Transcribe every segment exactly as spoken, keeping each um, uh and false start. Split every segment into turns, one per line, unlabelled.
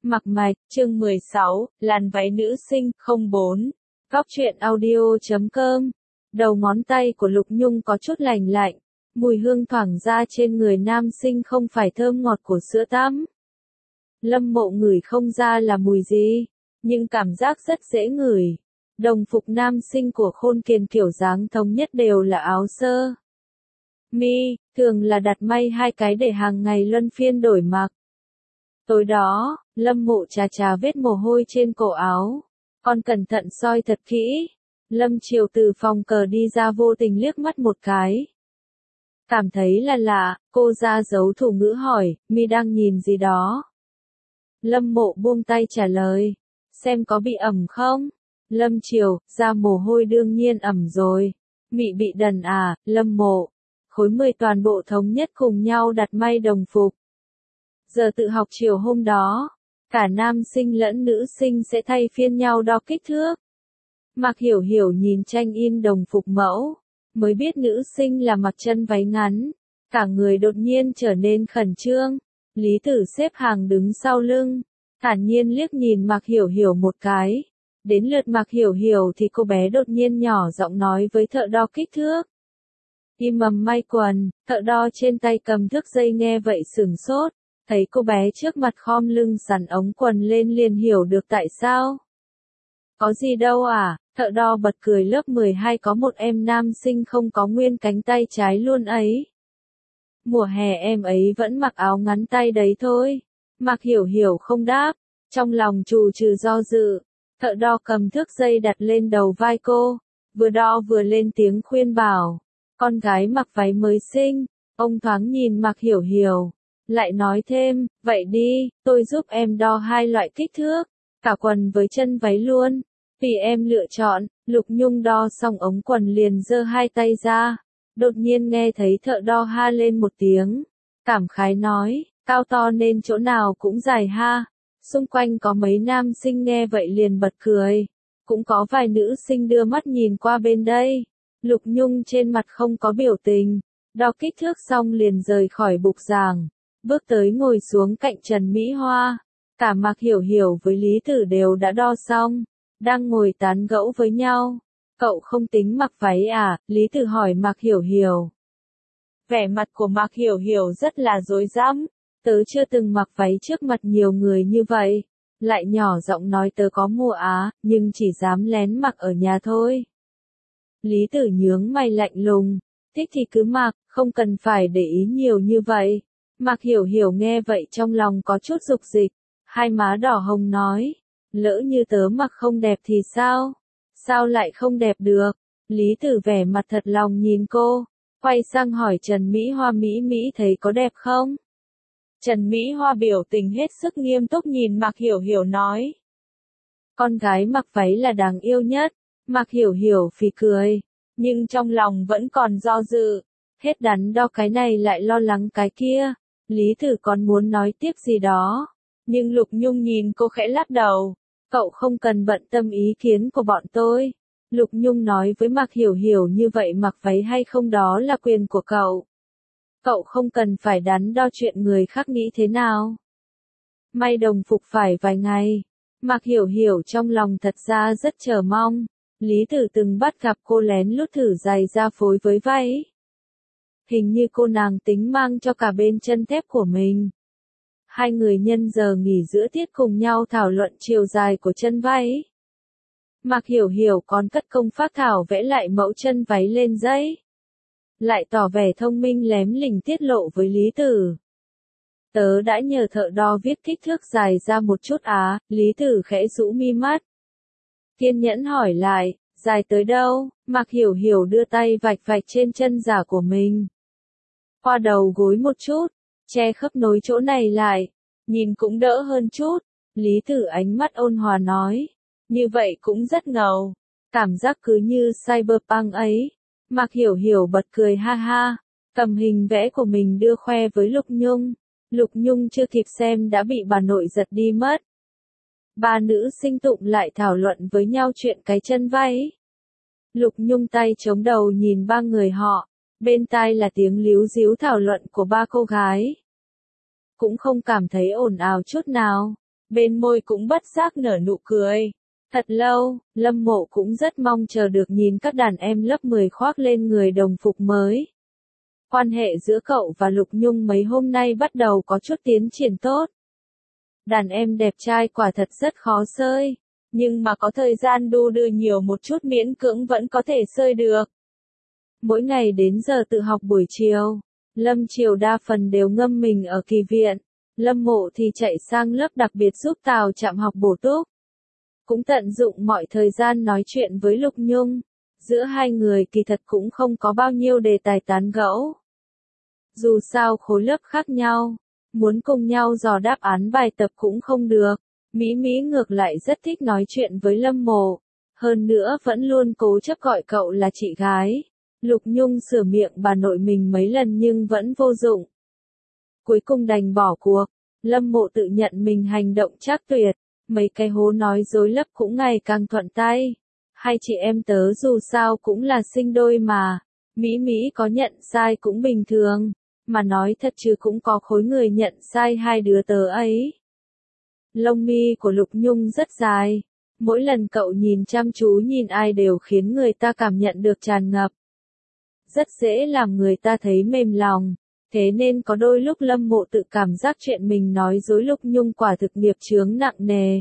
Mặc mạch, chương mười sáu, làn váy nữ sinh, không bốn. Góc truyện audio chấm com. Đầu ngón tay của Lục Nhung có chút lành lạnh, mùi hương thoảng ra trên người nam sinh không phải thơm ngọt của sữa tắm. Lâm Mộ ngửi không ra là mùi gì, nhưng cảm giác rất dễ ngửi. Đồng phục nam sinh của Khôn Kiền kiểu dáng thống nhất đều là áo sơ mi, thường là đặt may hai cái để hàng ngày luân phiên đổi mặc. Tối đó, Lâm Mộ chà chà vết mồ hôi trên cổ áo, còn cẩn thận soi thật kỹ. Lâm Triều từ phòng cờ đi ra vô tình liếc mắt một cái. Cảm thấy là lạ, cô ra dấu thủ ngữ hỏi, mi đang nhìn gì đó? Lâm Mộ buông tay trả lời, xem có bị ẩm không? Lâm Triều, ra mồ hôi đương nhiên ẩm rồi. Mị bị đần à, Lâm Mộ. Khối mười toàn bộ thống nhất cùng nhau đặt may đồng phục. Giờ tự học chiều hôm đó, cả nam sinh lẫn nữ sinh sẽ thay phiên nhau đo kích thước. Mạc Hiểu Hiểu nhìn tranh in đồng phục mẫu, mới biết nữ sinh là mặc chân váy ngắn, cả người đột nhiên trở nên khẩn trương. Lý Tử xếp hàng đứng sau lưng, thản nhiên liếc nhìn Mạc Hiểu Hiểu một cái. Đến lượt Mạc Hiểu Hiểu thì cô bé đột nhiên nhỏ giọng nói với thợ đo kích thước. Im mầm may quần, thợ đo trên tay cầm thước dây nghe vậy sửng sốt. Thấy cô bé trước mặt khom lưng sắn ống quần lên liền hiểu được tại sao. Có gì đâu à, thợ đo bật cười lớp mười hai có một em nam sinh không có nguyên cánh tay trái luôn ấy. Mùa hè em ấy vẫn mặc áo ngắn tay đấy thôi. Mạc Hiểu Hiểu không đáp, trong lòng trù trừ do dự. Thợ đo cầm thước dây đặt lên đầu vai cô, vừa đo vừa lên tiếng khuyên bảo. Con gái mặc váy mới xinh, ông thoáng nhìn Mạc Hiểu Hiểu. Lại nói thêm, vậy đi, tôi giúp em đo hai loại kích thước, cả quần với chân váy luôn. Tùy em lựa chọn. Lục Nhung đo xong ống quần liền giơ hai tay ra. Đột nhiên nghe thấy thợ đo ha lên một tiếng. Cảm khái nói, cao to nên chỗ nào cũng dài ha. Xung quanh có mấy nam sinh nghe vậy liền bật cười. Cũng có vài nữ sinh đưa mắt nhìn qua bên đây. Lục Nhung trên mặt không có biểu tình. Đo kích thước xong liền rời khỏi bục giảng. Bước tới ngồi xuống cạnh Trần Mỹ Hoa. Cả Mạc Hiểu Hiểu với Lý Tử đều đã đo xong, đang ngồi tán gẫu với nhau. Cậu không tính mặc váy à? Lý Tử hỏi Mạc Hiểu Hiểu. Vẻ mặt của Mạc Hiểu Hiểu rất là rối rắm. Tớ chưa từng mặc váy trước mặt nhiều người như vậy. Lại nhỏ giọng nói tớ có mua á, nhưng chỉ dám lén mặc ở nhà thôi. Lý Tử nhướng mày lạnh lùng. Thích thì cứ mặc, không cần phải để ý nhiều như vậy. Mạc Hiểu Hiểu nghe vậy trong lòng có chút dục dịch, hai má đỏ hồng nói, lỡ như tớ mặc không đẹp thì sao? Sao lại không đẹp được? Lý Tử vẻ mặt thật lòng nhìn cô, quay sang hỏi Trần Mỹ Hoa Mỹ Mỹ thấy có đẹp không? Trần Mỹ Hoa biểu tình hết sức nghiêm túc nhìn Mạc Hiểu Hiểu nói. Con gái mặc váy là đáng yêu nhất. Mạc Hiểu Hiểu phì cười, nhưng trong lòng vẫn còn do dự, hết đắn đo cái này lại lo lắng cái kia. Lý Tử còn muốn nói tiếp gì đó, nhưng Lục Nhung nhìn cô khẽ lắc đầu. Cậu không cần bận tâm ý kiến của bọn tôi. Lục Nhung nói với Mạc Hiểu Hiểu như vậy mặc váy hay không đó là quyền của cậu. Cậu không cần phải đắn đo chuyện người khác nghĩ thế nào. May đồng phục phải vài ngày. Mạc Hiểu Hiểu trong lòng thật ra rất chờ mong. Lý Tử từng bắt gặp cô lén lút thử giày da phối với váy. Hình như cô nàng tính mang cho cả bên chân thép của mình. Hai người nhân giờ nghỉ giữa tiết cùng nhau thảo luận chiều dài của chân váy. Mạc Hiểu Hiểu còn cất công phác thảo vẽ lại mẫu chân váy lên giấy. Lại tỏ vẻ thông minh lém lỉnh tiết lộ với Lý Tử. Tớ đã nhờ thợ đo viết kích thước dài ra một chút á. Lý Tử khẽ rũ mi mắt. Kiên nhẫn hỏi lại, dài tới đâu? Mạc Hiểu Hiểu đưa tay vạch vạch trên chân giả của mình. Qua đầu gối một chút, che khớp nối chỗ này lại, nhìn cũng đỡ hơn chút. Lý Tử ánh mắt ôn hòa nói, như vậy cũng rất ngầu, cảm giác cứ như cyberpunk ấy. Mạc Hiểu Hiểu bật cười ha ha, cầm hình vẽ của mình đưa khoe với Lục Nhung. Lục Nhung chưa kịp xem đã bị bà nội giật đi mất. Ba nữ sinh tụng lại thảo luận với nhau chuyện cái chân váy. Lục Nhung tay chống đầu nhìn ba người họ, bên tai là tiếng líu díu thảo luận của ba cô gái. Cũng không cảm thấy ồn ào chút nào. bên môi cũng bất giác nở nụ cười. Thật lâu, Lâm Mộ cũng rất mong chờ được nhìn các đàn em lớp mười khoác lên người đồng phục mới. Quan hệ giữa cậu và Lục Nhung mấy hôm nay bắt đầu có chút tiến triển tốt. Đàn em đẹp trai quả thật rất khó sơi, nhưng mà có thời gian đu đưa nhiều một chút miễn cưỡng vẫn có thể sơi được. Mỗi ngày đến giờ tự học buổi chiều, Lâm Triều đa phần đều ngâm mình ở kỳ viện, Lâm Mộ thì chạy sang lớp đặc biệt giúp Tào Trạm học bổ túc. Cũng tận dụng mọi thời gian nói chuyện với Lục Nhung, giữa hai người kỳ thật cũng không có bao nhiêu đề tài tán gẫu. Dù sao khối lớp khác nhau, muốn cùng nhau dò đáp án bài tập cũng không được, Mỹ Mỹ ngược lại rất thích nói chuyện với Lâm Mộ, hơn nữa vẫn luôn cố chấp gọi cậu là chị gái. Lục Nhung sửa miệng bà nội mình mấy lần nhưng vẫn vô dụng. Cuối cùng đành bỏ cuộc, Lâm Mộ tự nhận mình hành động trác tuyệt, mấy cái hố nói dối lấp cũng ngày càng thuận tay. Hai chị em tớ dù sao cũng là sinh đôi mà, Mỹ Mỹ có nhận sai cũng bình thường, mà nói thật chứ cũng có khối người nhận sai hai đứa tớ ấy. Lông mi của Lục Nhung rất dài, mỗi lần cậu nhìn chăm chú nhìn ai đều khiến người ta cảm nhận được tràn ngập. Rất dễ làm người ta thấy mềm lòng, thế nên có đôi lúc Lâm Mộ tự cảm giác chuyện mình nói dối Lục Nhung quả thực nghiệp chướng nặng nề.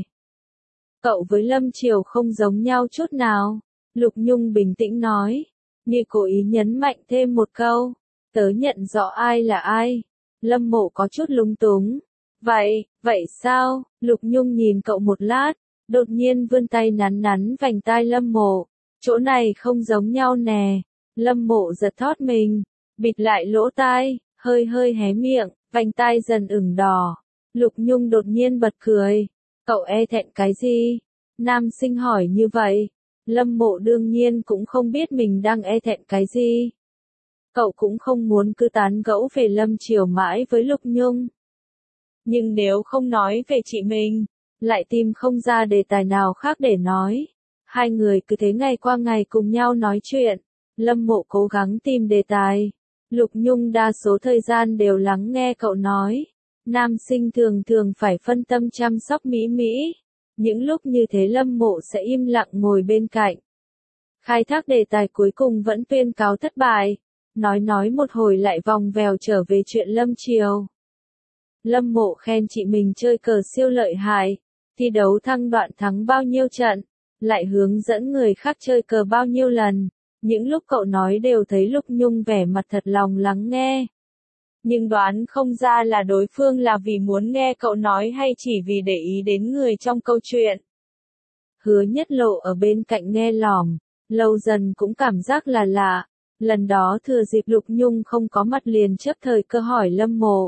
Cậu với Lâm Triều không giống nhau chút nào, Lục Nhung bình tĩnh nói, như cố ý nhấn mạnh thêm một câu, tớ nhận rõ ai là ai. Lâm Mộ có chút lúng túng. Vậy, vậy sao? Lục Nhung nhìn cậu một lát, đột nhiên vươn tay nắn nắn vành tai Lâm Mộ, chỗ này không giống nhau nè. Lâm Mộ giật thót mình, bịt lại lỗ tai, hơi hơi hé miệng, vành tai dần ửng đỏ. Lục Nhung đột nhiên bật cười, cậu e thẹn cái gì? Nam sinh hỏi như vậy. Lâm Mộ đương nhiên cũng không biết mình đang e thẹn cái gì. Cậu cũng không muốn cứ tán gẫu về Lâm Triều mãi với Lục Nhung. Nhưng nếu không nói về chị mình, lại tìm không ra đề tài nào khác để nói. Hai người cứ thế ngày qua ngày cùng nhau nói chuyện. Lâm Mộ cố gắng tìm đề tài. Lục Nhung đa số thời gian đều lắng nghe cậu nói. Nam sinh thường thường phải phân tâm chăm sóc Mỹ Mỹ. Những lúc như thế Lâm Mộ sẽ im lặng ngồi bên cạnh. Khai thác đề tài cuối cùng vẫn tuyên cáo thất bại. Nói nói một hồi lại vòng vèo trở về chuyện Lâm Triều. Lâm Mộ khen chị mình chơi cờ siêu lợi hại, thi đấu thăng đoạn thắng bao nhiêu trận, lại hướng dẫn người khác chơi cờ bao nhiêu lần. Những lúc cậu nói đều thấy Lục Nhung vẻ mặt thật lòng lắng nghe. Nhưng đoán không ra là đối phương là vì muốn nghe cậu nói hay chỉ vì để ý đến người trong câu chuyện. Hứa Nhất Lộ ở bên cạnh nghe lỏm, lâu dần cũng cảm giác là lạ. Lần đó thừa dịp Lục Nhung không có mặt liền chấp thời cơ hỏi Lâm Mộ.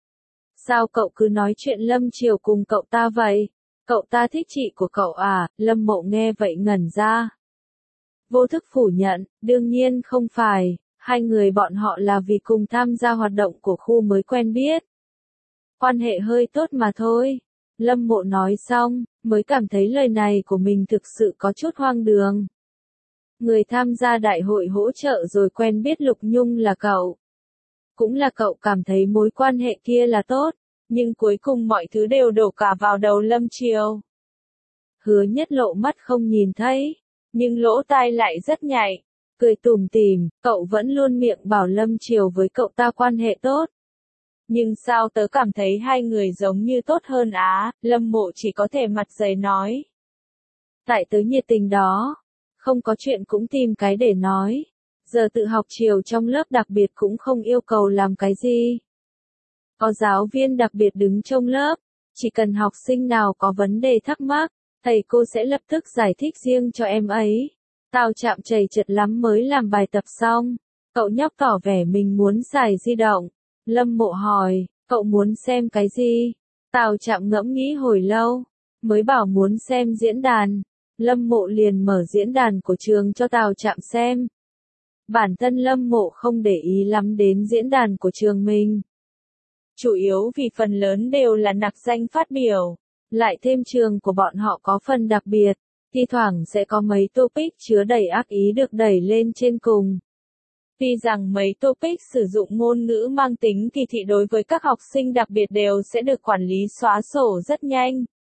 Sao cậu cứ nói chuyện Lâm Triều cùng cậu ta vậy? Cậu ta thích chị của cậu à? Lâm Mộ nghe vậy ngẩn ra. Vô thức phủ nhận, đương nhiên không phải, hai người bọn họ là vì cùng tham gia hoạt động của khu mới quen biết. Quan hệ hơi tốt mà thôi. Lâm Mộ nói xong, mới cảm thấy lời này của mình thực sự có chút hoang đường. Người tham gia đại hội hỗ trợ rồi quen biết Lục Nhung là cậu. Cũng là cậu cảm thấy mối quan hệ kia là tốt, nhưng cuối cùng mọi thứ đều đổ cả vào đầu Lâm Triều. Hứa Nhất Lộ mắt không nhìn thấy, nhưng lỗ tai lại rất nhạy, cười tủm tỉm, cậu vẫn luôn miệng bảo Lâm Triều với cậu ta quan hệ tốt. Nhưng sao tớ cảm thấy hai người giống như tốt hơn á, Lâm Mộ chỉ có thể mặt dày nói. Tại tớ nhiệt tình đó, không có chuyện cũng tìm cái để nói. Giờ tự học chiều trong lớp đặc biệt cũng không yêu cầu làm cái gì. Có giáo viên đặc biệt đứng trong lớp, chỉ cần học sinh nào có vấn đề thắc mắc, thầy cô sẽ lập tức giải thích riêng cho em ấy. Tào Trạm chầy chật lắm mới làm bài tập xong, cậu nhóc tỏ vẻ mình muốn xài di động. Lâm Mộ hỏi, cậu muốn xem cái gì? Tào Trạm ngẫm nghĩ hồi lâu, mới bảo muốn xem diễn đàn. Lâm Mộ liền mở diễn đàn của trường cho Tào Trạm xem. Bản thân Lâm Mộ không để ý lắm đến diễn đàn của trường mình. Chủ yếu vì phần lớn đều là nặc danh phát biểu. Lại thêm trường của bọn họ có phần đặc biệt, thi thoảng sẽ có mấy topic chứa đầy ác ý được đẩy lên trên cùng. Tuy rằng mấy topic sử dụng ngôn ngữ mang tính kỳ thị đối với các học sinh đặc biệt đều sẽ được quản lý xóa sổ rất nhanh.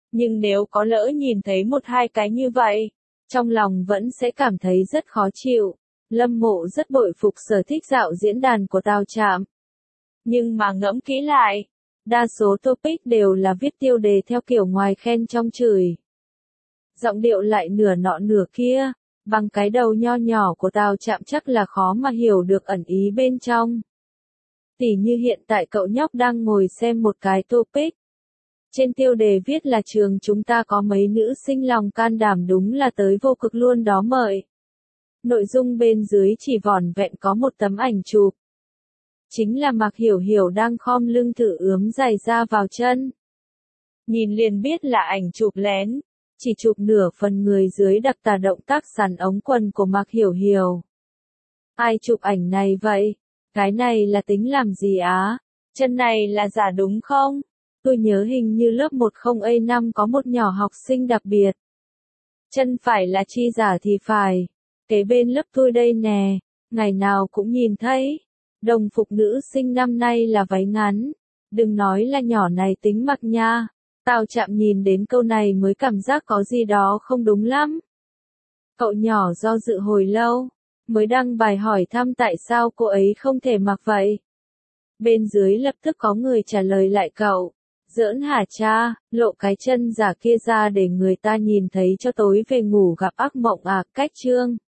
Nhưng nếu có lỡ nhìn thấy một hai cái như vậy, trong lòng vẫn sẽ cảm thấy rất khó chịu. Lâm Mộ rất bội phục sở thích dạo diễn đàn của Tào Trạm. Nhưng mà ngẫm kỹ lại, đa số topic đều là viết tiêu đề theo kiểu ngoài khen trong chửi. Giọng điệu lại nửa nọ nửa kia, bằng cái đầu nho nhỏ của Tào Trạm chắc là khó mà hiểu được ẩn ý bên trong. Tỉ như hiện tại cậu nhóc đang ngồi xem một cái topic. Trên tiêu đề viết là trường chúng ta có mấy nữ sinh lòng can đảm đúng là tới vô cực luôn đó mời. Nội dung bên dưới chỉ vỏn vẹn có một tấm ảnh chụp. Chính là Mạc Hiểu Hiểu đang khom lưng thử ướm giày da vào chân. Nhìn liền biết là ảnh chụp lén, chỉ chụp nửa phần người dưới đặc tả động tác sắn ống quần của Mạc Hiểu Hiểu. Ai chụp ảnh này vậy? Cái này là tính làm gì á? Chân này là giả đúng không? Tôi nhớ hình như lớp một không A năm có một nhỏ học sinh đặc biệt. Chân phải là chi giả thì phải. Kế bên lớp tôi đây nè, ngày nào cũng nhìn thấy. Đồng phục nữ sinh năm nay là váy ngắn. Đừng nói là nhỏ này tính mặc nha. Tào Trạm nhìn đến câu này mới cảm giác có gì đó không đúng lắm. Cậu nhỏ do dự hồi lâu, mới đăng bài hỏi thăm tại sao cô ấy không thể mặc vậy. Bên dưới lập tức có người trả lời lại cậu. Giỡn hả cha, lộ cái chân giả kia ra để người ta nhìn thấy cho tối về ngủ gặp ác mộng à, cách chương.